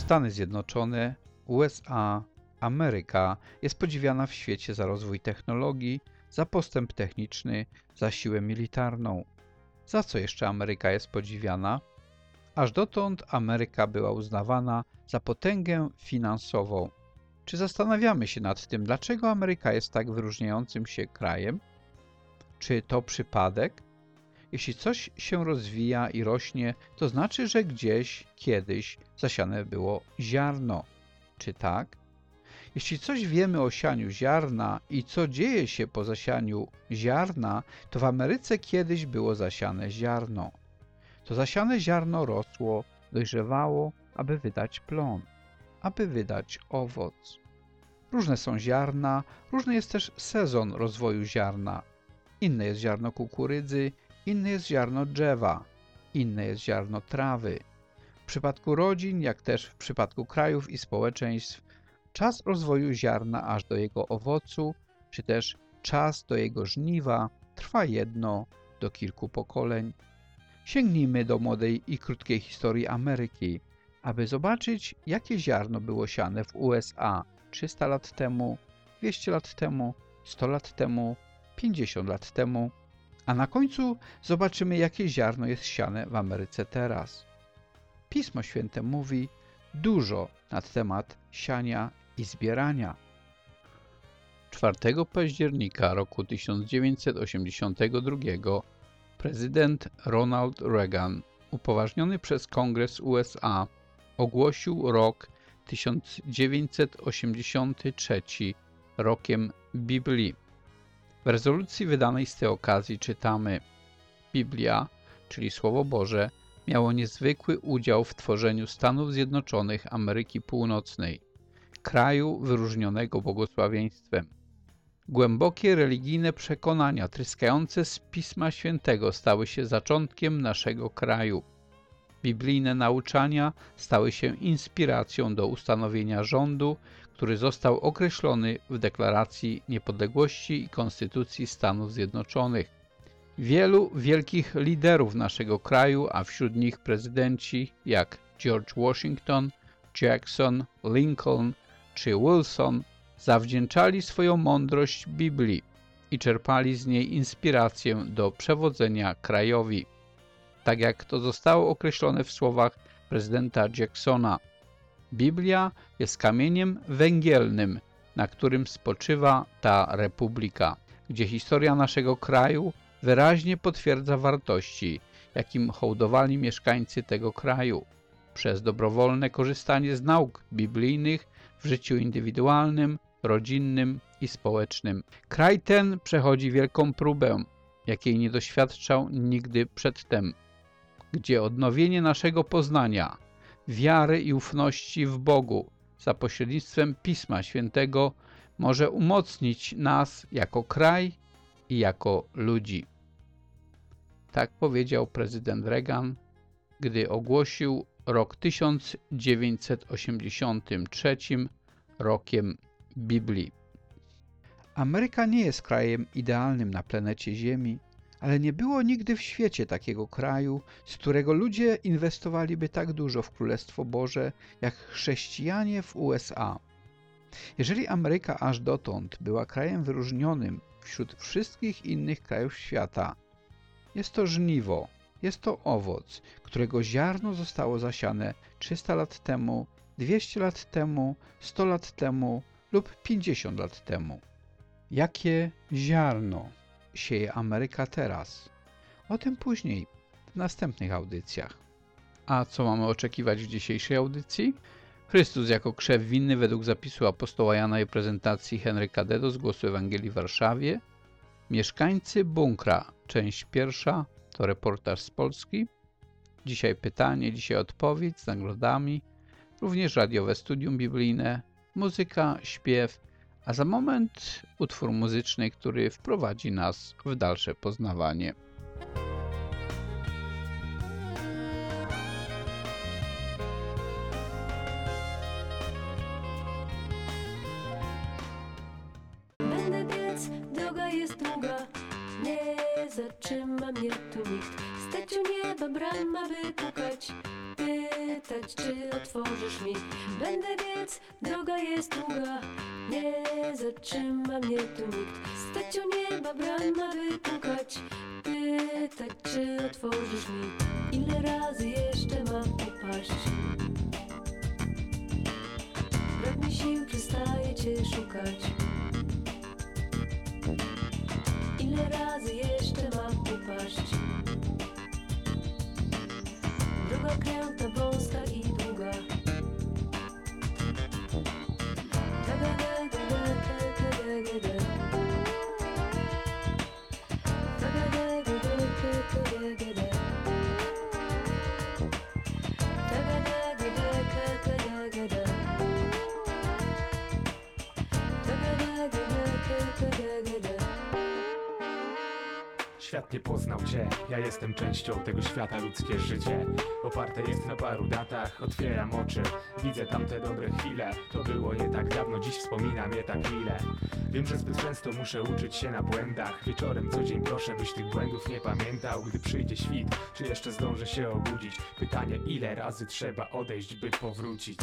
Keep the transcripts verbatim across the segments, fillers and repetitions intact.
Stany Zjednoczone, U S A, Ameryka jest podziwiana w świecie za rozwój technologii, za postęp techniczny, za siłę militarną. Za co jeszcze Ameryka jest podziwiana? Aż dotąd Ameryka była uznawana za potęgę finansową. Czy zastanawiamy się nad tym, dlaczego Ameryka jest tak wyróżniającym się krajem? Czy to przypadek? Jeśli coś się rozwija i rośnie, to znaczy, że gdzieś, kiedyś zasiane było ziarno. Czy tak? Jeśli coś wiemy o sianiu ziarna i co dzieje się po zasianiu ziarna, to w Ameryce kiedyś było zasiane ziarno. To zasiane ziarno rosło, dojrzewało, aby wydać plon, aby wydać owoc. Różne są ziarna, różny jest też sezon rozwoju ziarna. Inne jest ziarno kukurydzy, inne jest ziarno drzewa, inne jest ziarno trawy. W przypadku rodzin, jak też w przypadku krajów i społeczeństw, czas rozwoju ziarna aż do jego owocu, czy też czas do jego żniwa trwa jedno do kilku pokoleń. Sięgnijmy do młodej i krótkiej historii Ameryki, aby zobaczyć, jakie ziarno było siane w U S A trzysta lat temu, dwieście lat temu, sto lat temu, pięćdziesiąt lat temu, a na końcu zobaczymy, jakie ziarno jest siane w Ameryce teraz. Pismo Święte mówi dużo na temat siania i zbierania. czwartego października roku tysiąc dziewięćset osiemdziesiątego drugiego prezydent Ronald Reagan, upoważniony przez Kongres U S A, ogłosił rok tysiąc dziewięćset osiemdziesiąty trzeci rokiem Biblii. W rezolucji wydanej z tej okazji czytamy: Biblia, czyli Słowo Boże, miało niezwykły udział w tworzeniu Stanów Zjednoczonych Ameryki Północnej, kraju wyróżnionego błogosławieństwem. Głębokie religijne przekonania tryskające z Pisma Świętego stały się zaczątkiem naszego kraju. Biblijne nauczania stały się inspiracją do ustanowienia rządu, który został określony w Deklaracji Niepodległości i Konstytucji Stanów Zjednoczonych. Wielu wielkich liderów naszego kraju, a wśród nich prezydenci jak George Washington, Jackson, Lincoln czy Wilson, zawdzięczali swoją mądrość Biblii i czerpali z niej inspirację do przewodzenia krajowi. Tak jak to zostało określone w słowach prezydenta Jacksona: Biblia jest kamieniem węgielnym, na którym spoczywa ta republika, gdzie historia naszego kraju wyraźnie potwierdza wartości, jakim hołdowali mieszkańcy tego kraju, przez dobrowolne korzystanie z nauk biblijnych w życiu indywidualnym, rodzinnym i społecznym. Kraj ten przechodzi wielką próbę, jakiej nie doświadczał nigdy przedtem, gdzie odnowienie naszego poznania, wiary i ufności w Bogu za pośrednictwem Pisma Świętego może umocnić nas jako kraj i jako ludzi. Tak powiedział prezydent Reagan, gdy ogłosił rok tysiąc dziewięćset osiemdziesiąty trzeci rokiem Biblii. Ameryka nie jest krajem idealnym na planecie Ziemi, ale nie było nigdy w świecie takiego kraju, z którego ludzie inwestowaliby tak dużo w Królestwo Boże, jak chrześcijanie w U S A. Jeżeli Ameryka aż dotąd była krajem wyróżnionym wśród wszystkich innych krajów świata, jest to żniwo, jest to owoc, którego ziarno zostało zasiane trzysta lat temu, dwieście lat temu, sto lat temu lub pięćdziesiąt lat temu. Jakie ziarno sieje Ameryka teraz? O tym później, w następnych audycjach. A co mamy oczekiwać w dzisiejszej audycji? Chrystus jako krzew winny według zapisu apostoła Jana i prezentacji Henryka Dedo z Głosu Ewangelii w Warszawie. Mieszkańcy bunkra, część pierwsza, to reportaż z Polski. Dzisiaj pytanie, dzisiaj odpowiedź z nagrodami. Również radiowe studium biblijne, muzyka, śpiew, a za moment utwór muzyczny, który wprowadzi nas w dalsze poznawanie. Będę biec, droga jest długa, nie zatrzyma mnie tu nikt. Z teciu nieba brama by pukać, pytać pytać, czy otworzysz mi. Będę biec, droga jest długa, nie zatrzyma mnie tu nikt. Stać u nieba brama wypukać, pytać, czy otworzysz mi. Ile razy jeszcze mam upaść? Brak mi sił, przestaje cię szukać. Ile razy jeszcze mam upaść? Droga kręta, wąska i długa. Świat nie poznał cię, ja jestem częścią tego świata, ludzkie życie oparte jest na paru datach, otwieram oczy, widzę tamte dobre chwile. To było nie tak dawno, dziś wspominam je tak mile. Wiem, że zbyt często muszę uczyć się na błędach. Wieczorem co dzień proszę, byś tych błędów nie pamiętał. Gdy przyjdzie świt, czy jeszcze zdążę się obudzić? Pytanie, ile razy trzeba odejść, by powrócić?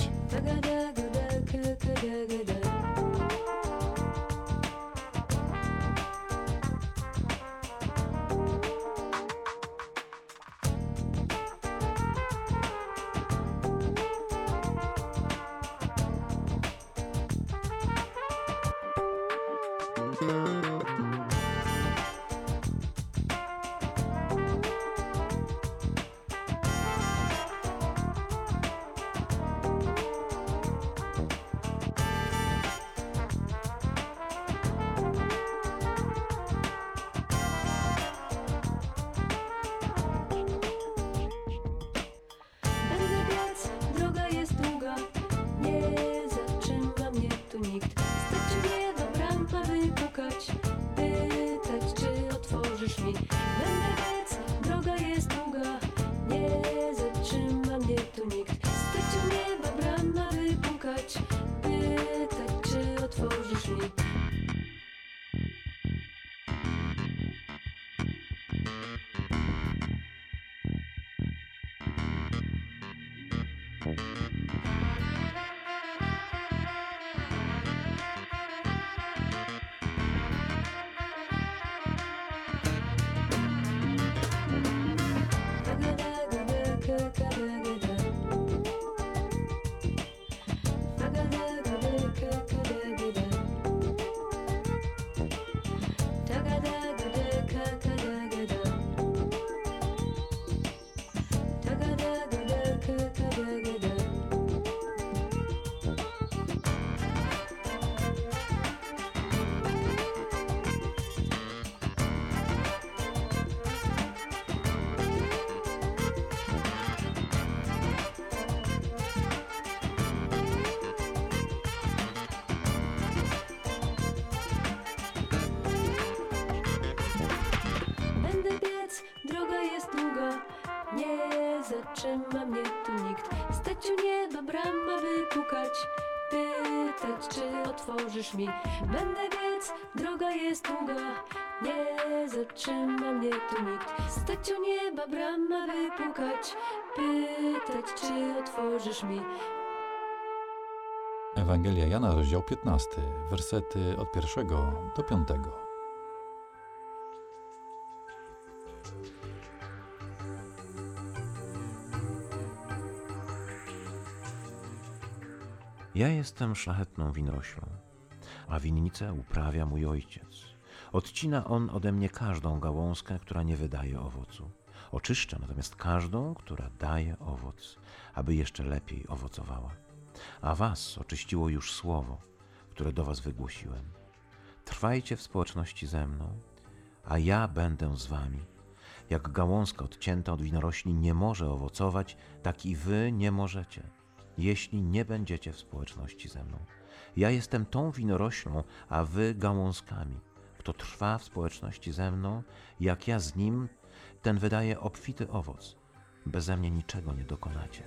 Zatrzyma mnie tu nikt. Stać u nieba brama wypukać, pytać, czy otworzysz mi. Będę biec, droga jest długa, nie zatrzyma mnie tu nikt. Stać u nieba brama wypukać, pytać, czy otworzysz mi. Ewangelia Jana, rozdział piętnasty, wersety od pierwszego do piątego. Ja jestem szlachetną winoroślą, a winnicę uprawia mój ojciec. Odcina on ode mnie każdą gałązkę, która nie wydaje owocu. Oczyszcza natomiast każdą, która daje owoc, aby jeszcze lepiej owocowała. A was oczyściło już słowo, które do was wygłosiłem. Trwajcie w społeczności ze mną, a ja będę z wami. Jak gałązka odcięta od winorośli nie może owocować, tak i wy nie możecie, jeśli nie będziecie w społeczności ze mną. Ja jestem tą winoroślą, a wy gałązkami. Kto trwa w społeczności ze mną, jak ja z nim, ten wydaje obfity owoc. Beze mnie niczego nie dokonacie.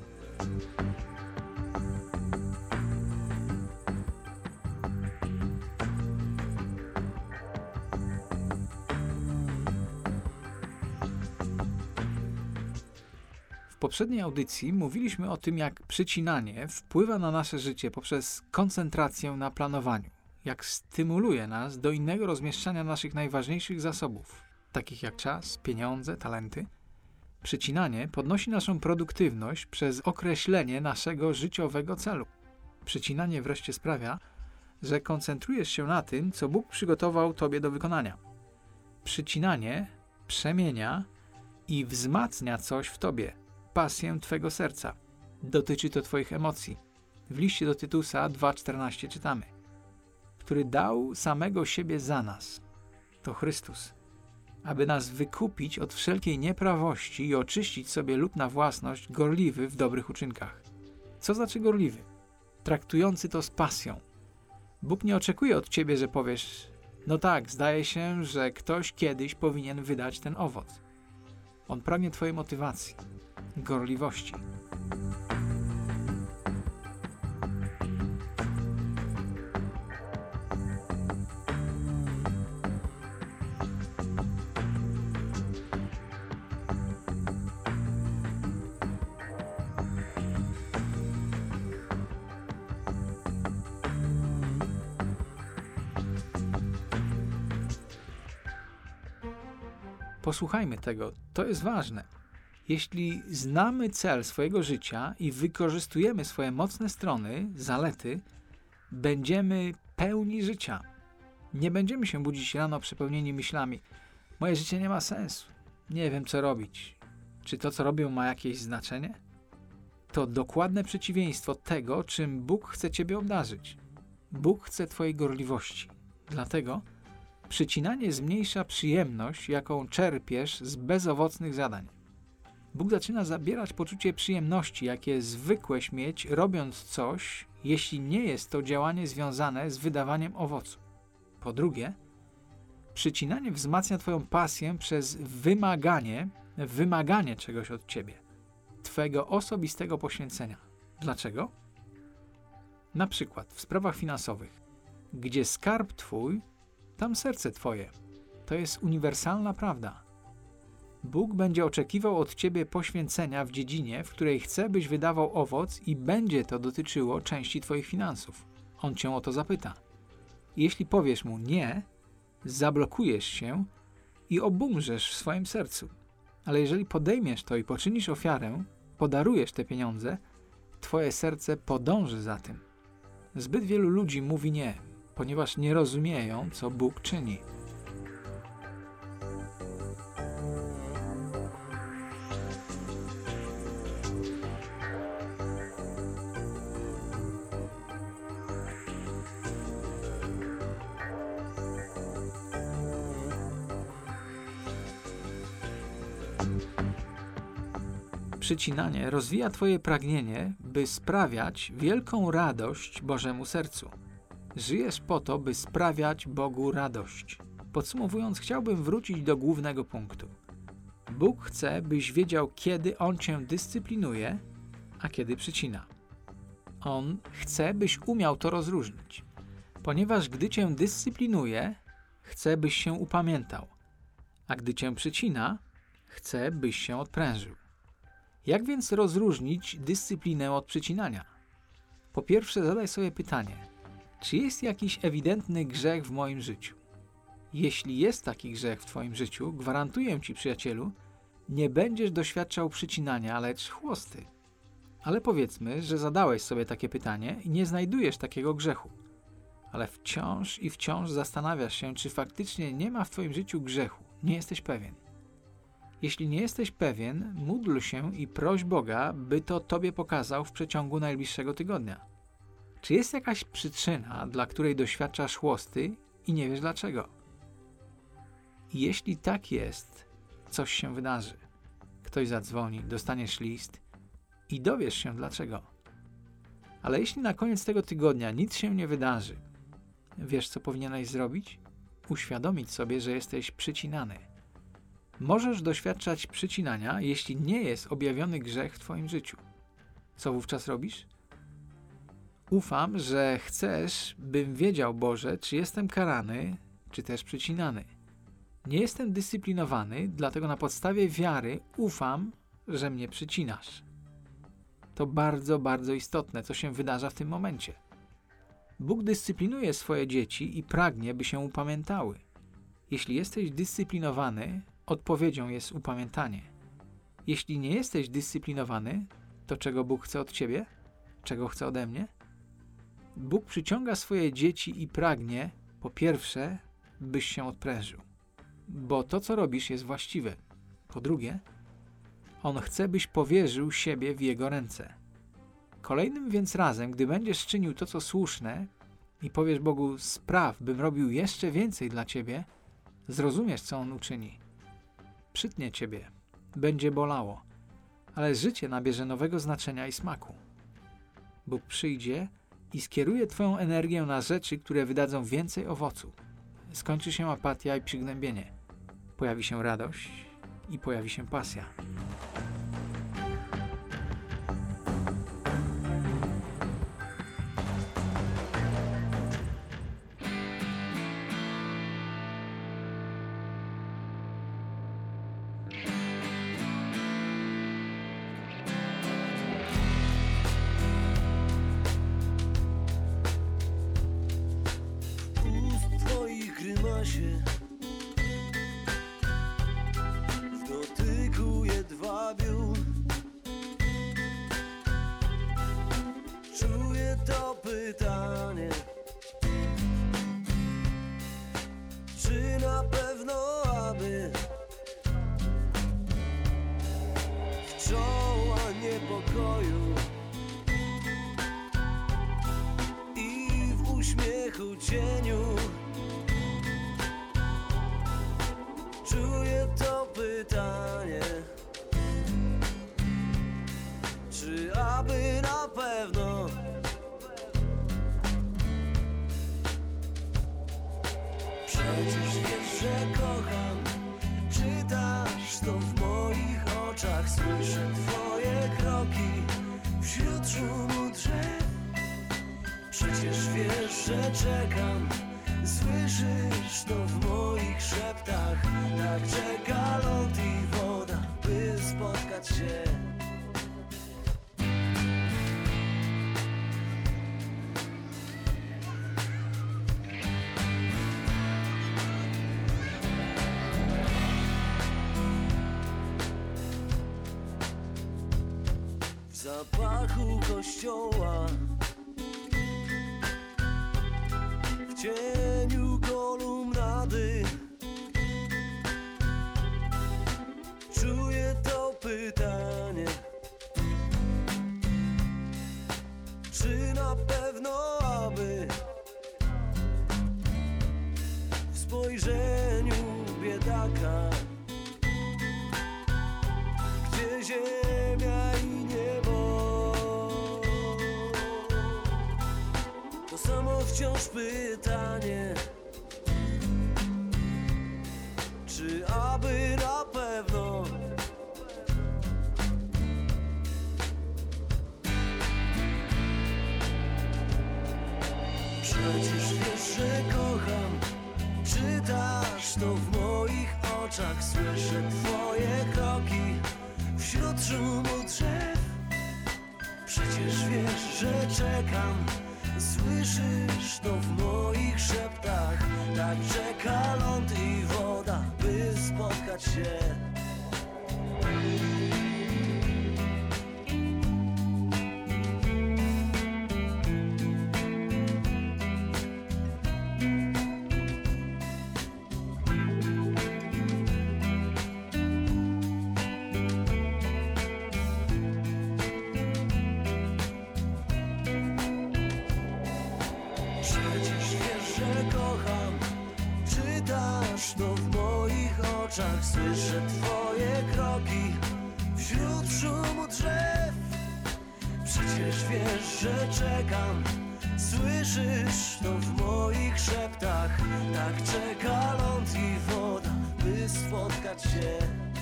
W poprzedniej audycji mówiliśmy o tym, jak przycinanie wpływa na nasze życie poprzez koncentrację na planowaniu, jak stymuluje nas do innego rozmieszczania naszych najważniejszych zasobów, takich jak czas, pieniądze, talenty. Przycinanie podnosi naszą produktywność przez określenie naszego życiowego celu. Przycinanie wreszcie sprawia, że koncentrujesz się na tym, co Bóg przygotował Tobie do wykonania. Przycinanie przemienia i wzmacnia coś w Tobie, pasję Twego serca. Dotyczy to Twoich emocji. W liście do Tytusa dwa czternaście czytamy: który dał samego siebie za nas, to Chrystus, aby nas wykupić od wszelkiej nieprawości i oczyścić sobie lud na własność, gorliwy w dobrych uczynkach. Co znaczy gorliwy? Traktujący to z pasją. Bóg nie oczekuje od ciebie, że powiesz: no tak, zdaje się, że ktoś kiedyś powinien wydać ten owoc. On pragnie twojej motywacji, gorliwości. Posłuchajmy tego, to jest ważne. Jeśli znamy cel swojego życia i wykorzystujemy swoje mocne strony, zalety, będziemy pełni życia. Nie będziemy się budzić rano przepełnieni myślami: moje życie nie ma sensu, nie wiem co robić. Czy to, co robię, ma jakieś znaczenie? To dokładne przeciwieństwo tego, czym Bóg chce ciebie obdarzyć. Bóg chce twojej gorliwości. Dlatego przycinanie zmniejsza przyjemność, jaką czerpiesz z bezowocnych zadań. Bóg zaczyna zabierać poczucie przyjemności, jakie zwykłeś mieć, robiąc coś, jeśli nie jest to działanie związane z wydawaniem owocu. Po drugie, przycinanie wzmacnia twoją pasję przez wymaganie, wymaganie czegoś od ciebie, twojego osobistego poświęcenia. Dlaczego? Na przykład w sprawach finansowych, gdzie skarb twój, tam serce twoje. To jest uniwersalna prawda. Bóg będzie oczekiwał od ciebie poświęcenia w dziedzinie, w której chce, byś wydawał owoc i będzie to dotyczyło części twoich finansów. On cię o to zapyta. Jeśli powiesz mu nie, zablokujesz się i obumrzesz w swoim sercu. Ale jeżeli podejmiesz to i poczynisz ofiarę, podarujesz te pieniądze, twoje serce podąży za tym. Zbyt wielu ludzi mówi nie, ponieważ nie rozumieją, co Bóg czyni. Przycinanie rozwija twoje pragnienie, by sprawiać wielką radość Bożemu sercu. Żyjesz po to, by sprawiać Bogu radość. Podsumowując, chciałbym wrócić do głównego punktu. Bóg chce, byś wiedział, kiedy On cię dyscyplinuje, a kiedy przycina. On chce, byś umiał to rozróżnić, ponieważ gdy cię dyscyplinuje, chce, byś się upamiętał, a gdy cię przycina, chce, byś się odprężył. Jak więc rozróżnić dyscyplinę od przycinania? Po pierwsze, zadaj sobie pytanie: czy jest jakiś ewidentny grzech w moim życiu? Jeśli jest taki grzech w twoim życiu, gwarantuję ci, przyjacielu, nie będziesz doświadczał przycinania, lecz chłosty. Ale powiedzmy, że zadałeś sobie takie pytanie i nie znajdujesz takiego grzechu. Ale wciąż i wciąż zastanawiasz się, czy faktycznie nie ma w twoim życiu grzechu. Nie jesteś pewien. Jeśli nie jesteś pewien, módl się i proś Boga, by to tobie pokazał w przeciągu najbliższego tygodnia. Czy jest jakaś przyczyna, dla której doświadczasz chłosty i nie wiesz dlaczego? I jeśli tak jest, coś się wydarzy. Ktoś zadzwoni, dostaniesz list i dowiesz się dlaczego. Ale jeśli na koniec tego tygodnia nic się nie wydarzy, wiesz co powinieneś zrobić? Uświadomić sobie, że jesteś przycinany. Możesz doświadczać przycinania, jeśli nie jest objawiony grzech w twoim życiu. Co wówczas robisz? Ufam, że chcesz, bym wiedział, Boże, czy jestem karany, czy też przycinany. Nie jestem dyscyplinowany, dlatego na podstawie wiary ufam, że mnie przycinasz. To bardzo, bardzo istotne, co się wydarza w tym momencie. Bóg dyscyplinuje swoje dzieci i pragnie, by się upamiętały. Jeśli jesteś dyscyplinowany, odpowiedzią jest upamiętanie. Jeśli nie jesteś dyscyplinowany, to czego Bóg chce od ciebie? Czego chce ode mnie? Bóg przyciąga swoje dzieci i pragnie, po pierwsze, byś się odprężył, bo to, co robisz, jest właściwe. Po drugie, On chce, byś powierzył siebie w Jego ręce. Kolejnym więc razem, gdy będziesz czynił to, co słuszne i powiesz Bogu, spraw, bym robił jeszcze więcej dla Ciebie, zrozumiesz, co On uczyni. Przytnie Ciebie, będzie bolało, ale życie nabierze nowego znaczenia i smaku. Bóg przyjdzie i skieruje Twoją energię na rzeczy, które wydadzą więcej owocu. Skończy się apatia i przygnębienie. Pojawi się radość i pojawi się pasja. Ust twoich grymasie, w dotyku jedwabiu, czuję to pytanie, czy na pewno aby w czoła niepokoju i w uśmiechu cieniu czuję to pytanie, czy aby na pewno przecież wiesz, że kocham, czytasz to w moich oczach, słyszę twoje kroki wśród szumu drzew. Przecież wiesz, że czekam, słyszysz to w moich szeptach. Tak czeka ląd i woda, by spotkać się. W zapachu kościoła, w cieniu kolumnady, czuję to pytanie, czy na pewno aby w spojrzeniu biedaka, gdzie ziemia i niebo, to samo wciąż pytanie, czy aby na pewno przecież wiesz, że kocham, czytasz to w moich oczach, słyszę twoje kroki wśród szumu drzew. Przecież wiesz, że czekam, słyszysz to w moich szeptach. Tak czeka ląd i woda, by spotkać się. Przecież wiesz, że kocham, czytasz to w moich oczach, słyszę twoje kroki wśród szumu drzew. Przecież wiesz, że czekam, słyszysz to w moich szeptach. Tak czeka ląd i woda, by spotkać się.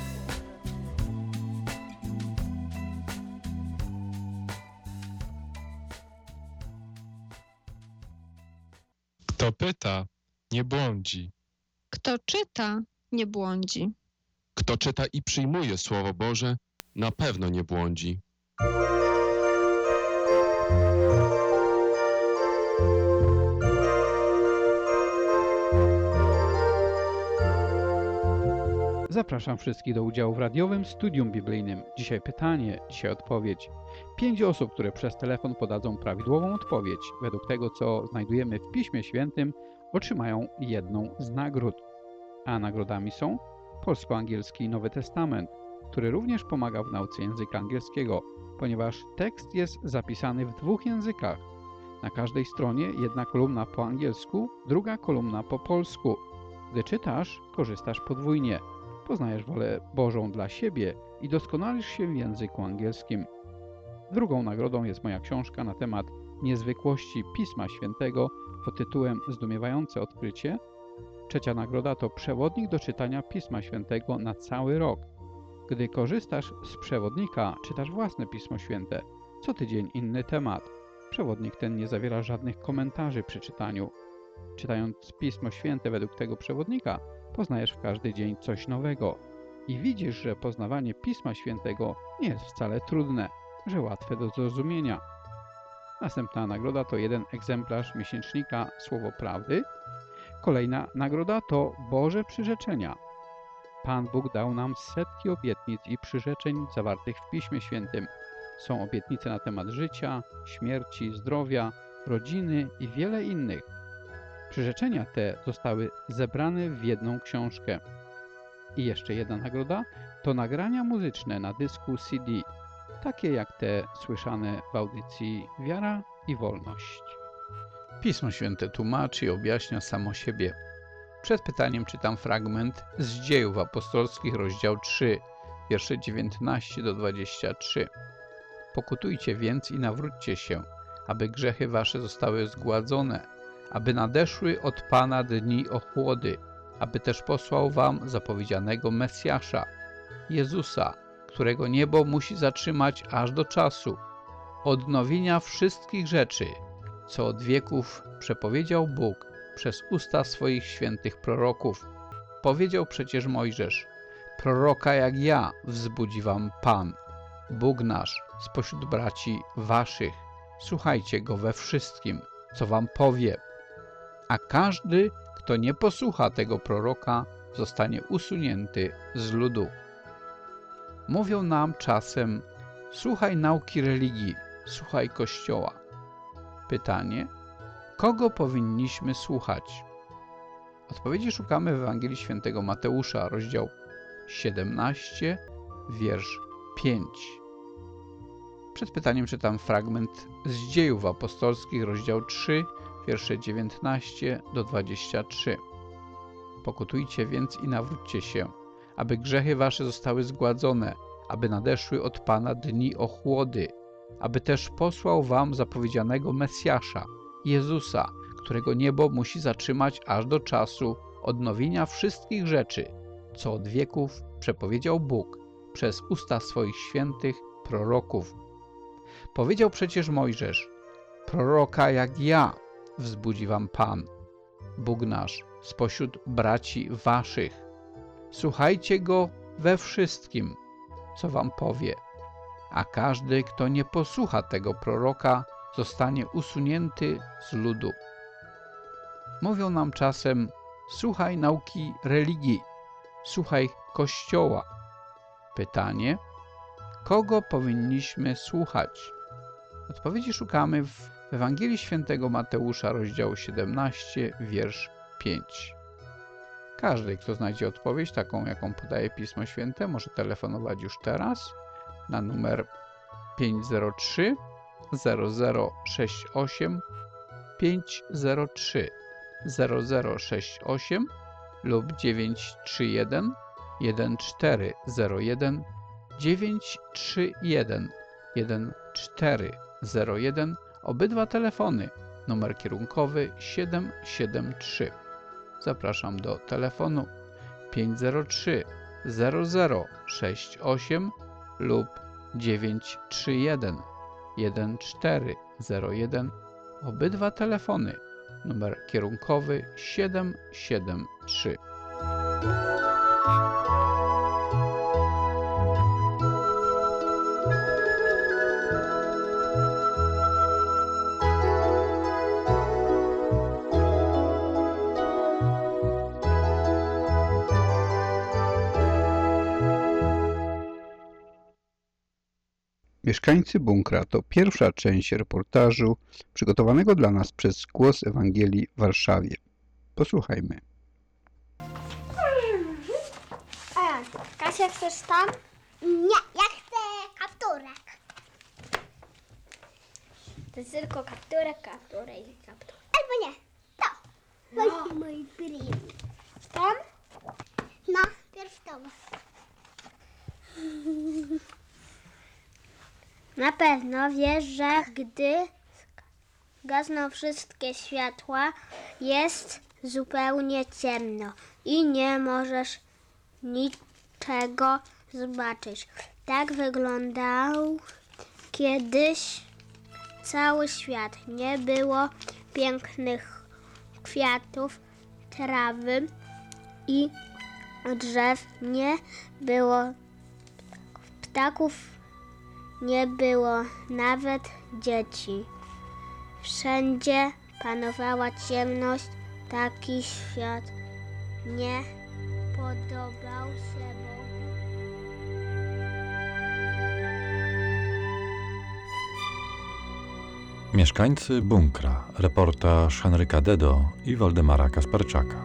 Kto pyta, nie błądzi. Kto czyta, nie błądzi. Kto czyta i przyjmuje Słowo Boże, Na pewno nie błądzi. Zapraszam wszystkich do udziału w radiowym studium biblijnym. Dzisiaj pytanie, dzisiaj odpowiedź. Pięć osób, które przez telefon podadzą prawidłową odpowiedź, według tego, co znajdujemy w Piśmie Świętym, otrzymają jedną z nagród. A nagrodami są polsko-angielski Nowy Testament, który również pomaga w nauce języka angielskiego, ponieważ tekst jest zapisany w dwóch językach. Na każdej stronie jedna kolumna po angielsku, druga kolumna po polsku. Gdy czytasz, korzystasz podwójnie. Poznajesz wolę Bożą dla siebie i doskonalisz się w języku angielskim. Drugą nagrodą jest moja książka na temat niezwykłości Pisma Świętego pod tytułem Zdumiewające odkrycie. Trzecia nagroda to przewodnik do czytania Pisma Świętego na cały rok. Gdy korzystasz z przewodnika, czytasz własne Pismo Święte. Co tydzień inny temat. Przewodnik ten nie zawiera żadnych komentarzy przy czytaniu. Czytając Pismo Święte według tego przewodnika, poznajesz w każdy dzień coś nowego. I widzisz, że poznawanie Pisma Świętego nie jest wcale trudne, że łatwe do zrozumienia. Następna nagroda to jeden egzemplarz miesięcznika Słowo Prawdy. Kolejna nagroda to Boże przyrzeczenia. Pan Bóg dał nam setki obietnic i przyrzeczeń zawartych w Piśmie Świętym. Są obietnice na temat życia, śmierci, zdrowia, rodziny i wiele innych. Przyrzeczenia te zostały zebrane w jedną książkę. I jeszcze jedna nagroda to nagrania muzyczne na dysku C D, takie jak te słyszane w audycji Wiara i Wolność. Pismo Święte tłumaczy i objaśnia samo siebie. Przed pytaniem czytam fragment z Dziejów Apostolskich, rozdział trzy, wiersze dziewiętnaście do dwudziestego trzeciego. Pokutujcie więc i nawróćcie się, aby grzechy wasze zostały zgładzone, aby nadeszły od Pana dni ochłody, aby też posłał wam zapowiedzianego Mesjasza, Jezusa, którego niebo musi zatrzymać aż do czasu odnowienia wszystkich rzeczy, co od wieków przepowiedział Bóg przez usta swoich świętych proroków. Powiedział przecież Mojżesz: proroka jak ja wzbudzi wam Pan, Bóg nasz, spośród braci waszych. Słuchajcie go we wszystkim, co wam powie. A każdy, kto nie posłucha tego proroka, zostanie usunięty z ludu. Mówią nam czasem: słuchaj nauki religii, słuchaj Kościoła. Pytanie: kogo powinniśmy słuchać? Odpowiedzi szukamy w Ewangelii Świętego Mateusza, rozdział siedemnasty, wiersz piąty. Przed pytaniem czytam fragment z Dziejów Apostolskich, rozdział trzy, wiersze dziewiętnaście do dwudziestego trzeciego. Pokutujcie więc i nawróćcie się, aby grzechy wasze zostały zgładzone, aby nadeszły od Pana dni ochłody, aby też posłał wam zapowiedzianego Mesjasza, Jezusa, którego niebo musi zatrzymać aż do czasu odnowienia wszystkich rzeczy, co od wieków przepowiedział Bóg przez usta swoich świętych proroków. Powiedział przecież Mojżesz: proroka jak ja wzbudzi wam Pan, Bóg nasz, spośród braci waszych. Słuchajcie go we wszystkim, co wam powie, a każdy, kto nie posłucha tego proroka, zostanie usunięty z ludu. Mówią nam czasem: słuchaj nauki religii, słuchaj Kościoła. Pytanie: kogo powinniśmy słuchać? Odpowiedzi szukamy w Ewangelii Świętego Mateusza, rozdział siedemnasty, wiersz piąty. Każdy, kto znajdzie odpowiedź, taką jaką podaje Pismo Święte, może telefonować już teraz na numer pięć zero trzy zero zero sześć osiem pięć zero trzy zero zero sześć osiem lub dziewięć trzy jeden jeden cztery zero jeden dziewięć trzy jeden jeden cztery zero jeden. Obydwa telefony, numer kierunkowy siedem siedem trzy. Zapraszam do telefonu pięć zero trzy zero zero sześć osiem lub dziewięć trzy jeden jeden cztery zero jeden. Obydwa telefony, numer kierunkowy siedem siedem trzy. Mieszkańcy bunkra to pierwsza część reportażu przygotowanego dla nas przez Głos Ewangelii w Warszawie. Posłuchajmy. A, Kasia, chcesz tam? Nie, ja chcę kapturek. To jest tylko kapturek, kapturek i kapturek. Albo nie, to. No. Mój prim. Tam? No, pierw to. Na pewno wiesz, że gdy gasną wszystkie światła, jest zupełnie ciemno i nie możesz niczego zobaczyć. Tak wyglądał kiedyś cały świat. Nie było pięknych kwiatów, trawy i drzew. Nie było ptaków, nie było nawet dzieci. Wszędzie panowała ciemność. Taki świat nie podobał się Bogu. Mieszkańcy bunkra. Reportaż Henryka Dedo i Waldemara Kasperczaka.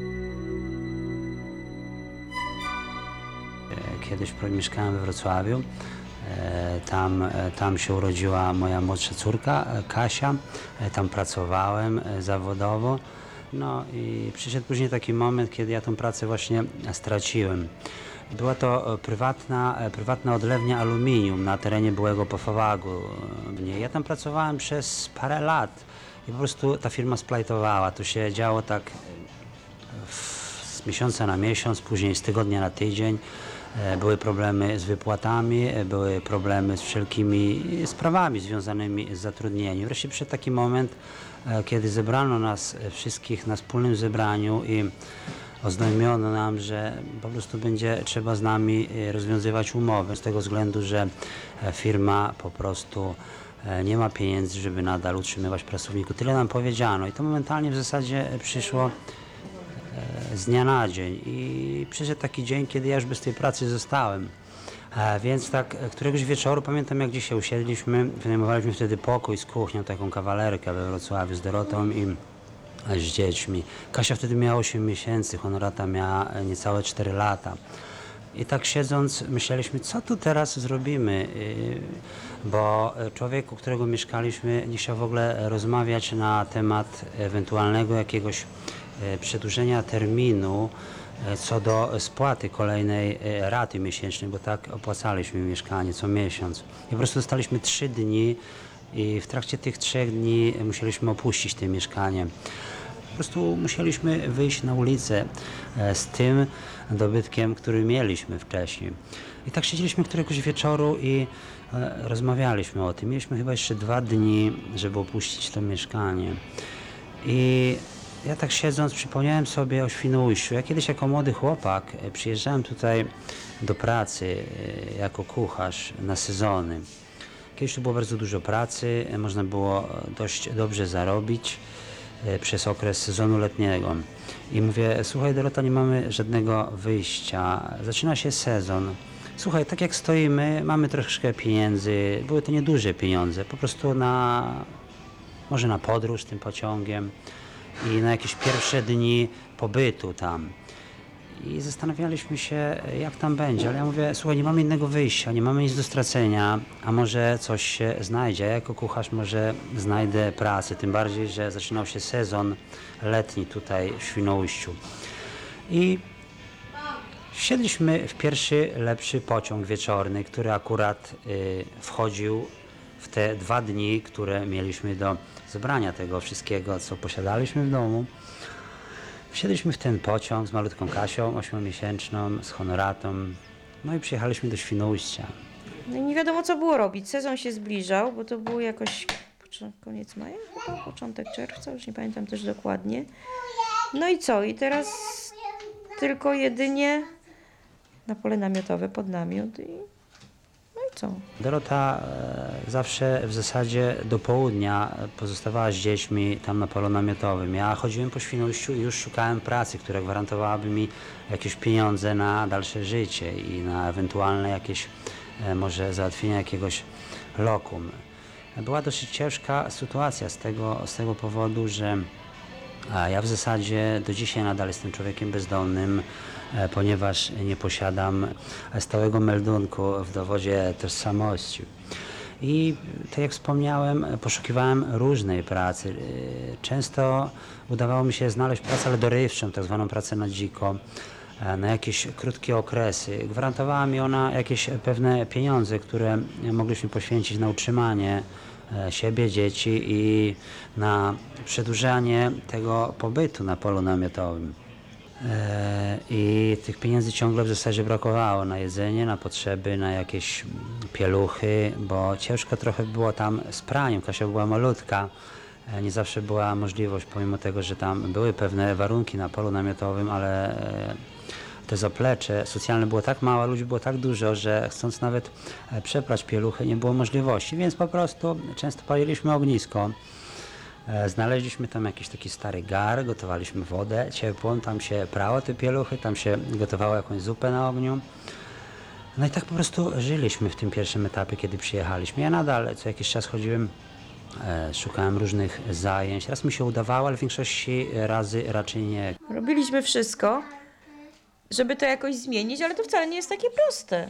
Kiedyś mieszkałem we Wrocławiu. Tam, tam się urodziła moja młodsza córka, Kasia. Tam pracowałem zawodowo. No i przyszedł później taki moment, kiedy ja tą pracę właśnie straciłem. Była to prywatna, prywatna odlewnia aluminium na terenie byłego Pofawagu. Ja tam pracowałem przez parę lat i po prostu ta firma splajtowała. To się działo tak z miesiąca na miesiąc, później z tygodnia na tydzień. Były problemy z wypłatami, były problemy z wszelkimi sprawami związanymi z zatrudnieniem. Wreszcie przyszedł taki moment, kiedy zebrano nas wszystkich na wspólnym zebraniu i oznajmiono nam, że po prostu będzie trzeba z nami rozwiązywać umowę z tego względu, że firma po prostu nie ma pieniędzy, żeby nadal utrzymywać pracowników. Tyle nam powiedziano i to momentalnie w zasadzie przyszło z dnia na dzień i przyszedł taki dzień, kiedy ja już bez tej pracy zostałem. A więc tak któregoś wieczoru, pamiętam jak dzisiaj usiedliśmy, wynajmowaliśmy wtedy pokój z kuchnią, taką kawalerkę we Wrocławiu z Dorotą i z dziećmi. Kasia wtedy miała osiem miesięcy, Honorata miała niecałe cztery lata. I tak siedząc myśleliśmy, co tu teraz zrobimy, bo człowiek, u którego mieszkaliśmy, nie chciał w ogóle rozmawiać na temat ewentualnego jakiegoś przedłużenia terminu co do spłaty kolejnej raty miesięcznej, bo tak opłacaliśmy mieszkanie co miesiąc. I po prostu dostaliśmy trzy dni i w trakcie tych trzech dni musieliśmy opuścić to mieszkanie. Po prostu musieliśmy wyjść na ulicę z tym dobytkiem, który mieliśmy wcześniej. I tak siedzieliśmy któregoś wieczoru i rozmawialiśmy o tym. Mieliśmy chyba jeszcze dwa dni, żeby opuścić to mieszkanie. I ja tak siedząc przypomniałem sobie o Świnoujściu. Ja kiedyś jako młody chłopak przyjeżdżałem tutaj do pracy jako kucharz na sezony. Kiedyś tu było bardzo dużo pracy, można było dość dobrze zarobić przez okres sezonu letniego. I mówię, słuchaj Dorota, nie mamy żadnego wyjścia, zaczyna się sezon. Słuchaj, tak jak stoimy, mamy troszkę pieniędzy, były to nieduże pieniądze, po prostu na, może na podróż tym pociągiem i na jakieś pierwsze dni pobytu tam. I zastanawialiśmy się, jak tam będzie, ale ja mówię, słuchaj, nie mamy innego wyjścia, nie mamy nic do stracenia, a może coś się znajdzie. Ja jako kucharz może znajdę pracę, tym bardziej, że zaczynał się sezon letni tutaj w Świnoujściu. I wsiedliśmy w pierwszy lepszy pociąg wieczorny, który akurat y, wchodził w te dwa dni, które mieliśmy do zebrania tego wszystkiego, co posiadaliśmy w domu. Wsiedliśmy w ten pociąg z malutką Kasią, ośmiomiesięczną, z Honoratą, no i przyjechaliśmy do Świnoujścia. No i nie wiadomo, co było robić. Sezon się zbliżał, bo to było jakoś koniec maja, chyba początek czerwca, już nie pamiętam też dokładnie. No i co? I teraz tylko jedynie na pole namiotowe pod namiot i no i co? Dorota e, zawsze w zasadzie do południa pozostawała z dziećmi tam na polu namiotowym. Ja chodziłem po Świnoujściu i już szukałem pracy, która gwarantowałaby mi jakieś pieniądze na dalsze życie i na ewentualne jakieś e, może załatwienia jakiegoś lokum. Była dosyć ciężka sytuacja z tego, z tego powodu, że a ja w zasadzie do dzisiaj nadal jestem człowiekiem bezdomnym, e, ponieważ nie posiadam stałego meldunku w dowodzie tożsamości. I tak jak wspomniałem, poszukiwałem różnej pracy. E, Często udawało mi się znaleźć pracę, ale dorywczą, tak zwaną pracę na dziko, e, na jakieś krótkie okresy. Gwarantowała mi ona jakieś pewne pieniądze, które mogliśmy poświęcić na utrzymanie siebie, dzieci i na przedłużanie tego pobytu na polu namiotowym. I tych pieniędzy ciągle w zasadzie brakowało na jedzenie, na potrzeby, na jakieś pieluchy, bo ciężko trochę było tam z praniem. Kasia była malutka, nie zawsze była możliwość, pomimo tego, że tam były pewne warunki na polu namiotowym, ale te zaplecze socjalne było tak małe, ludzi było tak dużo, że chcąc nawet przeprać pieluchy nie było możliwości, więc po prostu często paliliśmy ognisko. Znaleźliśmy tam jakiś taki stary gar, gotowaliśmy wodę ciepłą, tam się prało te pieluchy, tam się gotowało jakąś zupę na ogniu. No i tak po prostu żyliśmy w tym pierwszym etapie, kiedy przyjechaliśmy. Ja nadal co jakiś czas chodziłem, szukałem różnych zajęć. Raz mi się udawało, ale w większości razy raczej nie. Robiliśmy wszystko, żeby to jakoś zmienić, ale to wcale nie jest takie proste.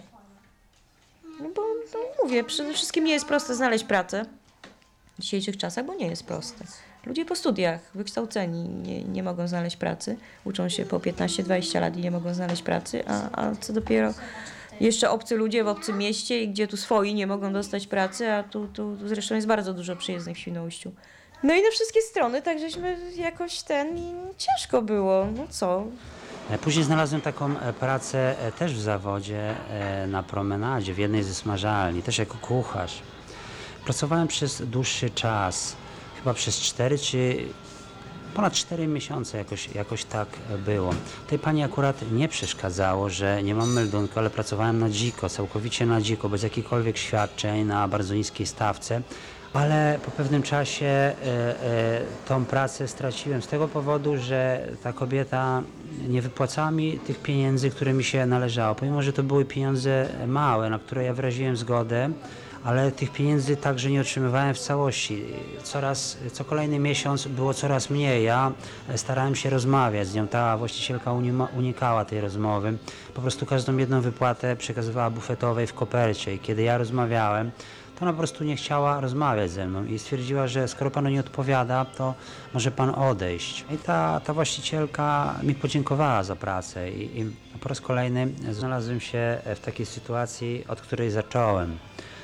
No bo no mówię, przede wszystkim nie jest proste znaleźć pracę w dzisiejszych czasach, bo nie jest proste. Ludzie po studiach wykształceni nie, nie mogą znaleźć pracy, uczą się po piętnaście dwadzieścia lat i nie mogą znaleźć pracy, a, a co dopiero jeszcze obcy ludzie w obcym mieście, i gdzie tu swoi nie mogą dostać pracy, a tu, tu, tu zresztą jest bardzo dużo przyjezdnych w Świnoujściu. No i na wszystkie strony, tak żeśmy jakoś ten, i ciężko było, no co. Później znalazłem taką pracę też w zawodzie na promenadzie, w jednej ze smażalni, też jako kucharz. Pracowałem przez dłuższy czas, chyba przez cztery czy ponad cztery miesiące jakoś, jakoś tak było. Tej pani akurat nie przeszkadzało, że nie mam meldunku, ale pracowałem na dziko, całkowicie na dziko, bez jakichkolwiek świadczeń, na bardzo niskiej stawce. Ale po pewnym czasie e, e, tą pracę straciłem z tego powodu, że ta kobieta nie wypłacała mi tych pieniędzy, które mi się należało. Pomimo, że to były pieniądze małe, na które ja wyraziłem zgodę, ale tych pieniędzy także nie otrzymywałem w całości. Coraz, co kolejny miesiąc było coraz mniej. Ja starałem się rozmawiać z nią. Ta właścicielka unikała tej rozmowy. Po prostu każdą jedną wypłatę przekazywała bufetowej w kopercie i kiedy ja rozmawiałem, to ona po prostu nie chciała rozmawiać ze mną i stwierdziła, że skoro panu nie odpowiada, to może pan odejść. I ta, ta właścicielka mi podziękowała za pracę i, i po raz kolejny znalazłem się w takiej sytuacji, od której zacząłem.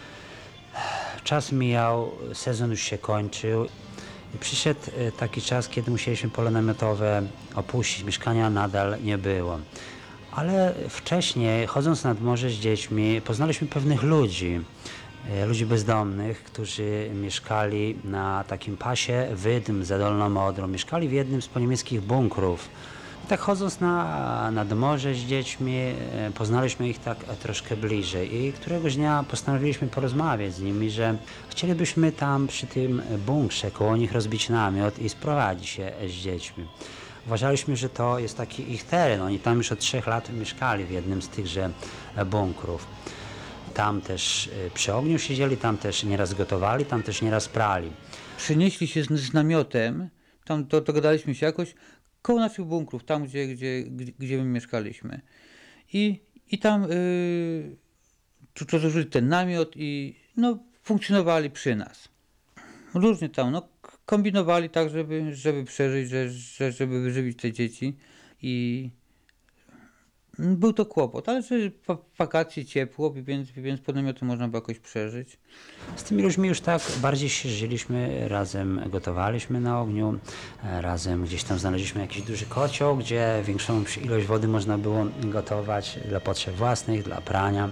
Czas mijał, sezon już się kończył i przyszedł taki czas, kiedy musieliśmy pole namiotowe opuścić. Mieszkania nadal nie było. Ale wcześniej, chodząc nad morze z dziećmi, poznaliśmy pewnych ludzi. Ludzi bezdomnych, którzy mieszkali na takim pasie Wydm za Dolną Odrą. Mieszkali w jednym z poniemieckich bunkrów. I tak chodząc na, nad morze z dziećmi, poznaliśmy ich tak troszkę bliżej. I któregoś dnia postanowiliśmy porozmawiać z nimi, że chcielibyśmy tam przy tym bunkrze koło nich rozbić namiot i sprowadzić się z dziećmi. Uważaliśmy, że to jest taki ich teren. Oni tam już od trzech lat mieszkali w jednym z tychże bunkrów. Tam też przy ogniu siedzieli, tam też nieraz gotowali, tam też nieraz prali. Przynieśli się z, z namiotem, tam to dogadaliśmy się jakoś koło naszych bunkrów, tam gdzie, gdzie, gdzie, gdzie my mieszkaliśmy. I, i tam yy, rozłożyli ten namiot i no, funkcjonowali przy nas. Różnie tam, no, kombinowali tak, żeby, żeby przeżyć, że, że, żeby wyżywić te dzieci i był to kłopot, ale że wakacje ciepło, więc, więc pod namiotem można było jakoś przeżyć. Z tymi ludźmi już tak bardziej się żyliśmy, razem gotowaliśmy na ogniu, razem gdzieś tam znaleźliśmy jakiś duży kocioł, gdzie większą ilość wody można było gotować dla potrzeb własnych, dla prania.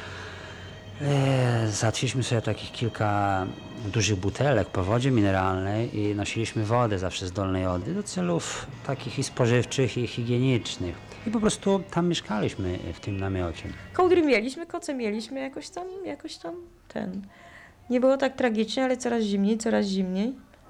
Załatwiliśmy sobie takich kilka dużych butelek po wodzie mineralnej i nosiliśmy wodę zawsze z Dolnej Odry do celów takich i spożywczych, i higienicznych. I po prostu tam mieszkaliśmy w tym namiocie. Kołdry mieliśmy, koce mieliśmy, jakoś tam, jakoś tam ten. Nie było tak tragicznie, ale coraz zimniej, coraz zimniej.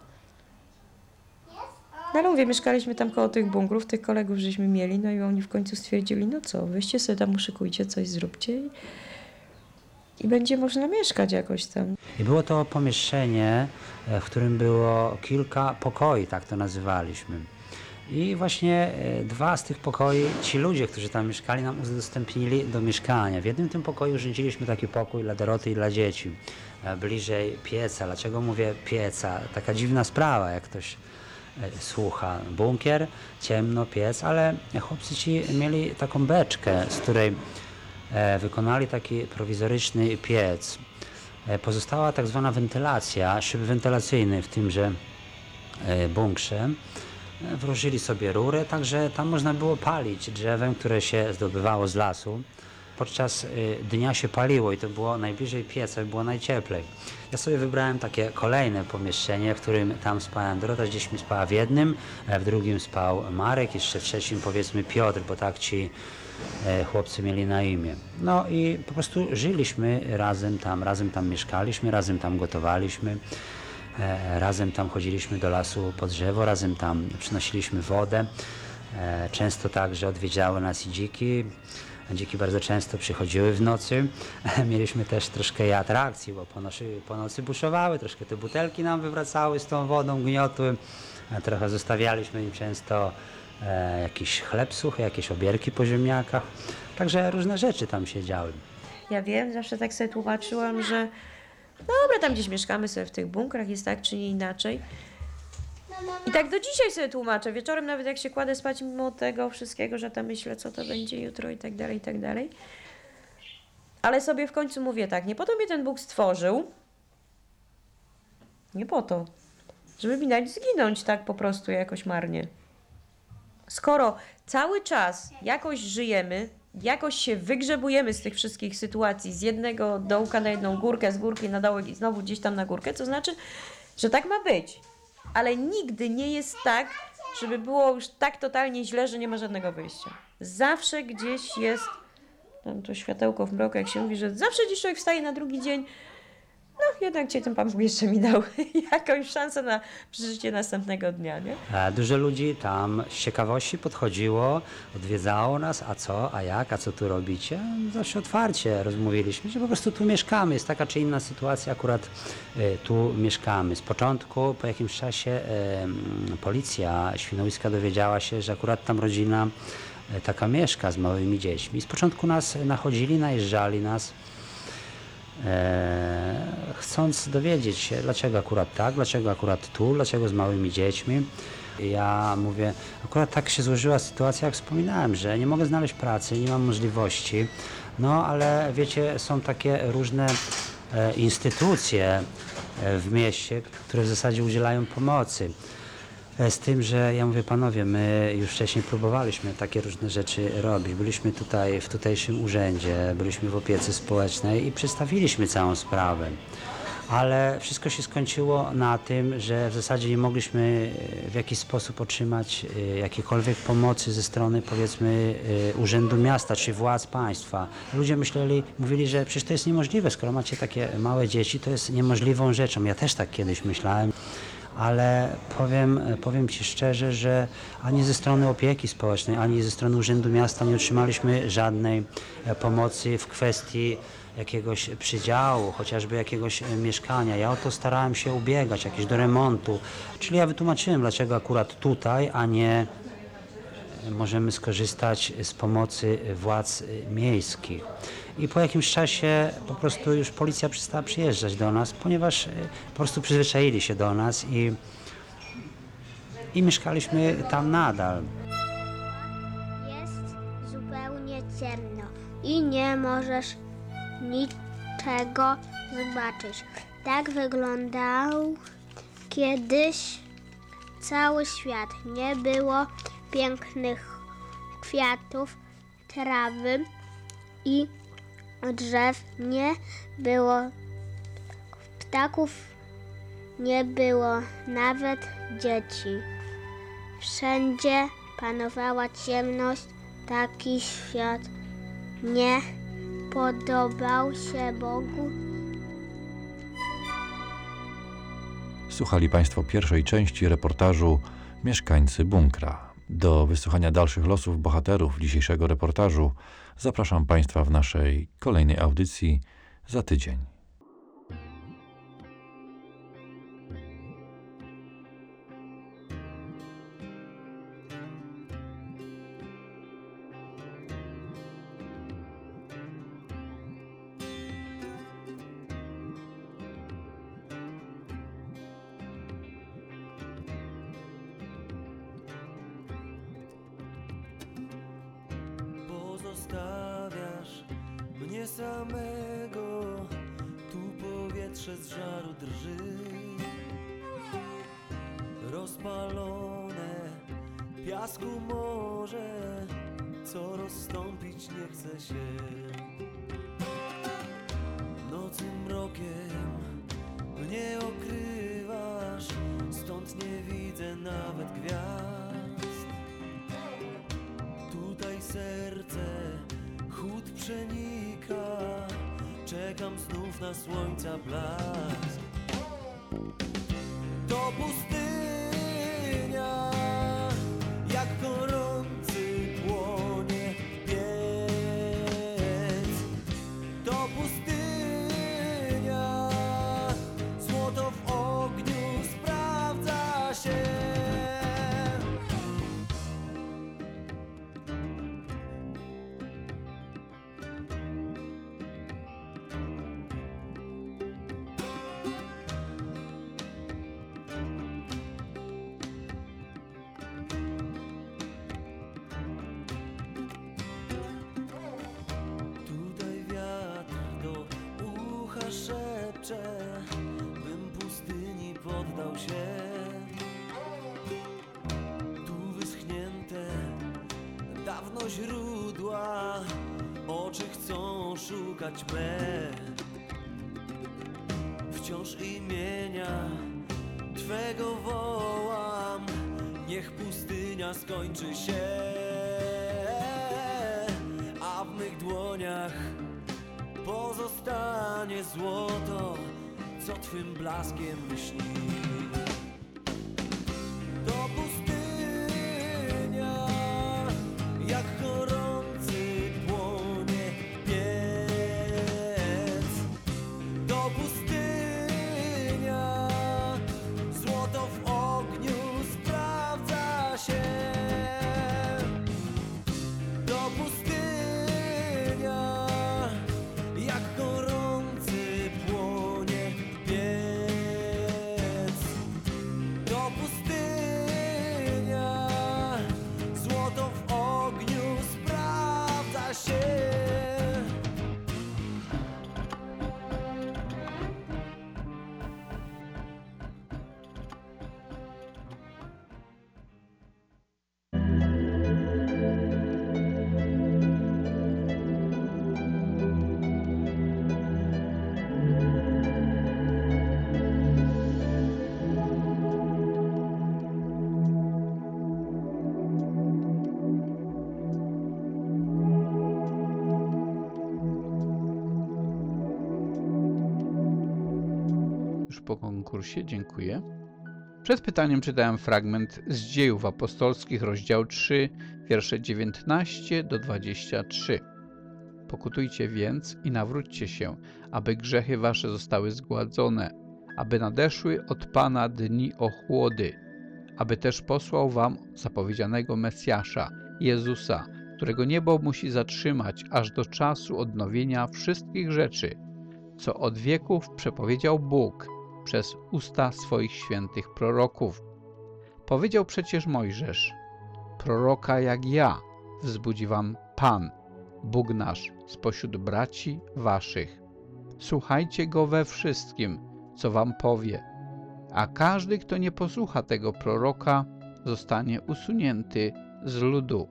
No ale mówię, mieszkaliśmy tam koło tych bunkrów, tych kolegów żeśmy mieli, no i oni w końcu stwierdzili, no co, weźcie sobie tam, uszykujcie, coś zróbcie. i będzie można mieszkać jakoś tam. I było to pomieszczenie, w którym było kilka pokoi, tak to nazywaliśmy. I właśnie dwa z tych pokoi, ci ludzie, którzy tam mieszkali, nam udostępnili do mieszkania. W jednym tym pokoju urządziliśmy taki pokój dla Doroty i dla dzieci, bliżej pieca. Dlaczego mówię pieca? Taka dziwna sprawa, jak ktoś słucha. Bunkier, ciemno, piec, ale chłopcy ci mieli taką beczkę, z której wykonali taki prowizoryczny piec. Pozostała tak zwana wentylacja, szyb wentylacyjny w tymże bunkrze. Włożyli sobie rurę, także tam można było palić drzewem, które się zdobywało z lasu. Podczas dnia się paliło i to było najbliżej pieca, było najcieplej. Ja sobie wybrałem takie kolejne pomieszczenie, w którym tam spałem. Dorota z dziećmi spała w jednym, w drugim spał Marek, jeszcze w trzecim powiedzmy Piotr, bo tak ci chłopcy mieli na imię. No i po prostu żyliśmy razem tam, razem tam mieszkaliśmy, razem tam gotowaliśmy. Razem tam chodziliśmy do lasu po drzewo, razem tam przynosiliśmy wodę. Często także odwiedziały nas i dziki. Dziki bardzo często przychodziły w nocy. Mieliśmy też troszkę i atrakcji, bo po nocy, po nocy buszowały, troszkę te butelki nam wywracały z tą wodą, gniotły. Trochę zostawialiśmy im często e, jakiś chleb suchy, jakieś obierki po ziemniakach. Także różne rzeczy tam się działy. Ja wiem, zawsze tak sobie tłumaczyłam, że dobra, tam gdzieś mieszkamy sobie w tych bunkrach, jest tak czy nie inaczej. I tak do dzisiaj sobie tłumaczę. Wieczorem nawet jak się kładę spać, mimo tego wszystkiego, że tam myślę, co to będzie jutro i tak dalej, i tak dalej. Ale sobie w końcu mówię tak, nie po to mnie ten Bóg stworzył. Nie po to. Żeby mi dać zginąć tak po prostu jakoś marnie. Skoro cały czas jakoś żyjemy, jakoś się wygrzebujemy z tych wszystkich sytuacji, z jednego dołka na jedną górkę, z górki na dołek i znowu gdzieś tam na górkę, to znaczy, że tak ma być. Ale nigdy nie jest tak, żeby było już tak totalnie źle, że nie ma żadnego wyjścia. Zawsze gdzieś jest, tam to światełko w mroku, jak się mówi, że zawsze gdzieś człowiek wstaje na drugi dzień. No jednak cię ten Pan Bóg jeszcze mi dał jakąś szansę na przeżycie następnego dnia, nie? Dużo ludzi tam z ciekawości podchodziło, odwiedzało nas, a co, a jak, a co tu robicie? Zawsze otwarcie rozmówiliśmy, że po prostu tu mieszkamy, jest taka czy inna sytuacja, akurat y, tu mieszkamy. Z początku, po jakimś czasie y, policja Świnoujska dowiedziała się, że akurat tam rodzina y, taka mieszka z małymi dziećmi. Z początku nas nachodzili, najeżdżali nas, E, chcąc dowiedzieć się, dlaczego akurat tak, dlaczego akurat tu, dlaczego z małymi dziećmi. Ja mówię, akurat tak się złożyła sytuacja, jak wspominałem, że nie mogę znaleźć pracy, nie mam możliwości, no ale wiecie, są takie różne e, instytucje e, w mieście, które w zasadzie udzielają pomocy. Z tym, że ja mówię, panowie, my już wcześniej próbowaliśmy takie różne rzeczy robić. Byliśmy tutaj w tutejszym urzędzie, byliśmy w opiece społecznej i przedstawiliśmy całą sprawę. Ale wszystko się skończyło na tym, że w zasadzie nie mogliśmy w jakiś sposób otrzymać jakiejkolwiek pomocy ze strony, powiedzmy, Urzędu Miasta czy władz państwa. Ludzie myśleli, mówili, że przecież to jest niemożliwe, skoro macie takie małe dzieci, to jest niemożliwą rzeczą. Ja też tak kiedyś myślałem. Ale powiem, powiem Ci szczerze, że ani ze strony opieki społecznej, ani ze strony Urzędu Miasta nie otrzymaliśmy żadnej pomocy w kwestii jakiegoś przydziału, chociażby jakiegoś mieszkania. Ja o to starałem się ubiegać, jakieś do remontu. Czyli ja wytłumaczyłem, dlaczego akurat tutaj, a nie możemy skorzystać z pomocy władz miejskich. I po jakimś czasie po prostu już policja przestała przyjeżdżać do nas, ponieważ po prostu przyzwyczaili się do nas i, i mieszkaliśmy tam nadal. Jest zupełnie ciemno i nie możesz niczego zobaczyć. Tak wyglądał kiedyś cały świat. Nie było pięknych kwiatów, trawy i drzew, nie było ptaków, nie było nawet dzieci. Wszędzie panowała ciemność, taki świat nie podobał się Bogu. Słuchali Państwo pierwszej części reportażu Mieszkańcy bunkra. Do wysłuchania dalszych losów bohaterów dzisiejszego reportażu zapraszam Państwa w naszej kolejnej audycji za tydzień. Pozostawiasz mnie samego, tu powietrze z żaru drży. Rozpalone piasku morze, co rozstąpić nie chce się. Nocnym mrokiem mnie okrywasz, stąd nie widzę nawet gwiazd. Tutaj serce chłód przenika, czekam znów na słońca blask. To pustynia, jak gorący płonie piec. To pustynia, złoto w ogniu sprawdza się. Szepcze, bym pustyni poddał się. Tu wyschnięte dawno źródła, oczy chcą szukać me. Wciąż imienia Twego wołam, niech pustynia skończy się, a w mych dłoniach pozostanie złoto, co Twym blaskiem lśni. To pustynia, jak gorący płonie piec. To pustynia, złoto w ogniu sprawdza się. To pustynia, jak gorący płonie piec. To pustynia, złoto w ogniu sprawdza się. Po konkursie, dziękuję. Przed pytaniem czytałem fragment z Dziejów Apostolskich, rozdział trzy, wiersze dziewiętnaście do dwudziestego trzeciego. Pokutujcie więc i nawróćcie się, aby grzechy wasze zostały zgładzone, aby nadeszły od Pana dni ochłody, aby też posłał wam zapowiedzianego Mesjasza, Jezusa, którego niebo musi zatrzymać aż do czasu odnowienia wszystkich rzeczy, co od wieków przepowiedział Bóg przez usta swoich świętych proroków. Powiedział przecież Mojżesz: proroka jak ja wzbudzi wam Pan, Bóg nasz, spośród braci waszych. Słuchajcie go we wszystkim, co wam powie, a każdy, kto nie posłucha tego proroka, zostanie usunięty z ludu.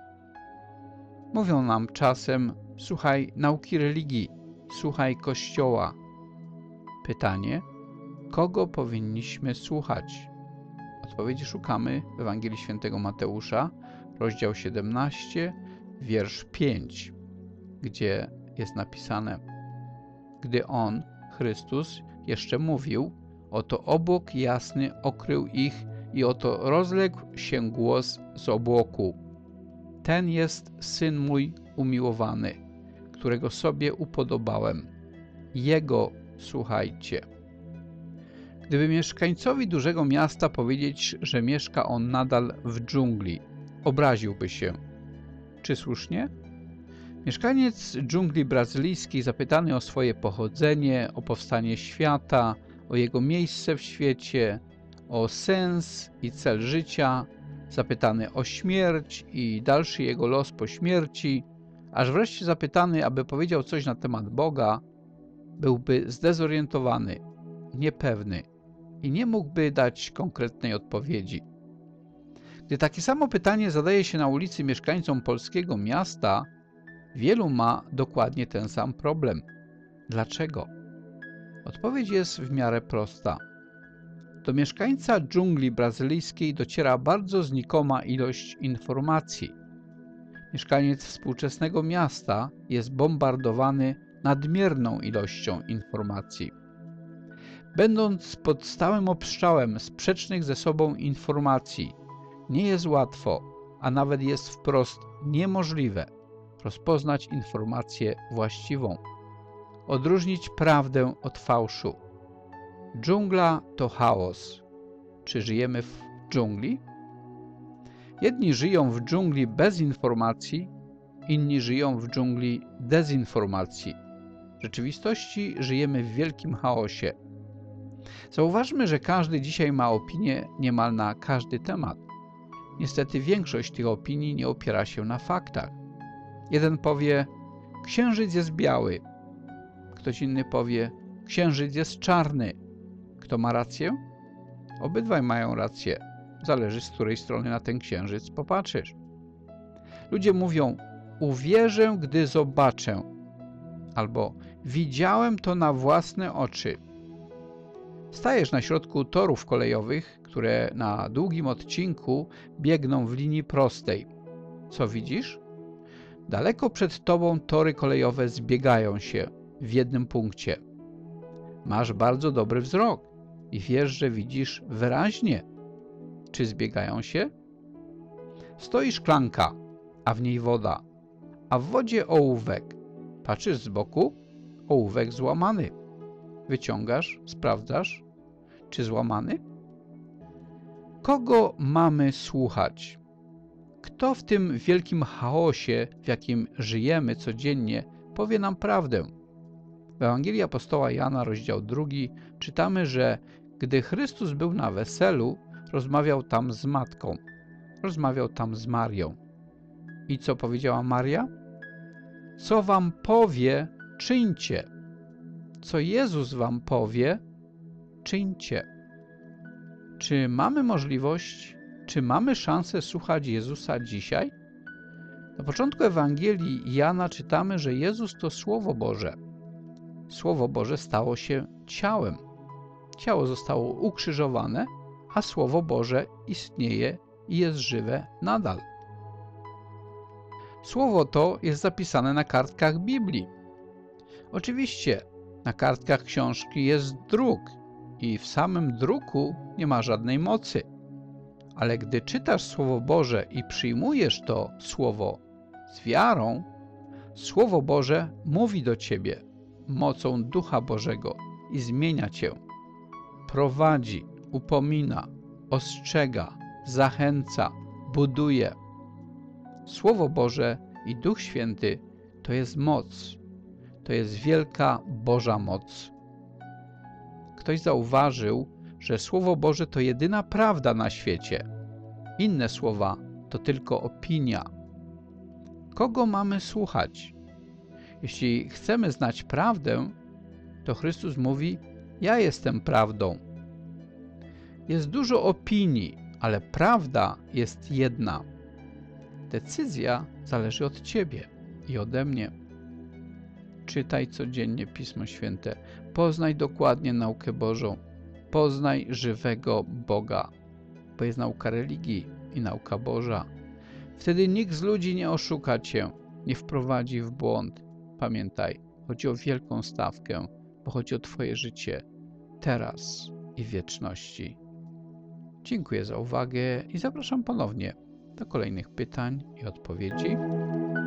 Mówią nam czasem: słuchaj nauki religii, słuchaj Kościoła. Pytanie: kogo powinniśmy słuchać? Odpowiedzi szukamy w Ewangelii Świętego Mateusza, rozdział siedemnasty, wiersz piąty, gdzie jest napisane: gdy On, Chrystus, jeszcze mówił, oto obłok jasny okrył ich i oto rozległ się głos z obłoku: ten jest Syn mój umiłowany, którego sobie upodobałem. Jego słuchajcie. Gdyby mieszkańcowi dużego miasta powiedzieć, że mieszka on nadal w dżungli, obraziłby się. Czy słusznie? Mieszkaniec dżungli brazylijskiej, zapytany o swoje pochodzenie, o powstanie świata, o jego miejsce w świecie, o sens i cel życia, zapytany o śmierć i dalszy jego los po śmierci, aż wreszcie zapytany, aby powiedział coś na temat Boga, byłby zdezorientowany, niepewny i nie mógłby dać konkretnej odpowiedzi. Gdy takie samo pytanie zadaje się na ulicy mieszkańcom polskiego miasta, wielu ma dokładnie ten sam problem. Dlaczego? Odpowiedź jest w miarę prosta. Do mieszkańca dżungli brazylijskiej dociera bardzo znikoma ilość informacji. Mieszkaniec współczesnego miasta jest bombardowany nadmierną ilością informacji. Będąc pod stałym obstrzałem sprzecznych ze sobą informacji, nie jest łatwo, a nawet jest wprost niemożliwe rozpoznać informację właściwą, odróżnić prawdę od fałszu. Dżungla to chaos. Czy żyjemy w dżungli? Jedni żyją w dżungli bez informacji, inni żyją w dżungli dezinformacji. W rzeczywistości żyjemy w wielkim chaosie. Zauważmy, że każdy dzisiaj ma opinię niemal na każdy temat. Niestety większość tych opinii nie opiera się na faktach. Jeden powie, księżyc jest biały. Ktoś inny powie, księżyc jest czarny. Kto ma rację? Obydwaj mają rację. Zależy, z której strony na ten księżyc popatrzysz. Ludzie mówią, uwierzę, gdy zobaczę. Albo widziałem to na własne oczy. Stajesz na środku torów kolejowych, które na długim odcinku biegną w linii prostej. Co widzisz? Daleko przed tobą tory kolejowe zbiegają się w jednym punkcie. Masz bardzo dobry wzrok i wiesz, że widzisz wyraźnie. Czy zbiegają się? Stoi szklanka, a w niej woda, a w wodzie ołówek. Patrzysz z boku, ołówek złamany. Wyciągasz, sprawdzasz, czy złamany? Kogo mamy słuchać? Kto w tym wielkim chaosie, w jakim żyjemy codziennie, powie nam prawdę? W Ewangelii apostoła Jana, rozdział drugi, czytamy, że gdy Chrystus był na weselu, rozmawiał tam z matką, rozmawiał tam z Marią. I co powiedziała Maria? Co wam powie, czyńcie. Co Jezus wam powie, czyńcie. Czy mamy możliwość, czy mamy szansę słuchać Jezusa dzisiaj? Na początku Ewangelii Jana czytamy, że Jezus to Słowo Boże. Słowo Boże stało się ciałem. Ciało zostało ukrzyżowane, a Słowo Boże istnieje i jest żywe nadal. Słowo to jest zapisane na kartkach Biblii. Oczywiście na kartkach książki jest druk i w samym druku nie ma żadnej mocy. Ale gdy czytasz Słowo Boże i przyjmujesz to Słowo z wiarą, Słowo Boże mówi do ciebie mocą Ducha Bożego i zmienia cię. Prowadzi, upomina, ostrzega, zachęca, buduje. Słowo Boże i Duch Święty to jest moc. To jest wielka Boża moc. Ktoś zauważył, że Słowo Boże to jedyna prawda na świecie. Inne słowa to tylko opinia. Kogo mamy słuchać? Jeśli chcemy znać prawdę, to Chrystus mówi, ja jestem prawdą. Jest dużo opinii, ale prawda jest jedna. Decyzja zależy od ciebie i ode mnie. Czytaj codziennie Pismo Święte. Poznaj dokładnie naukę Bożą. Poznaj żywego Boga, bo jest nauka religii i nauka Boża. Wtedy nikt z ludzi nie oszuka cię, nie wprowadzi w błąd. Pamiętaj, chodzi o wielką stawkę, bo chodzi o twoje życie teraz i w wieczności. Dziękuję za uwagę i zapraszam ponownie do kolejnych pytań i odpowiedzi.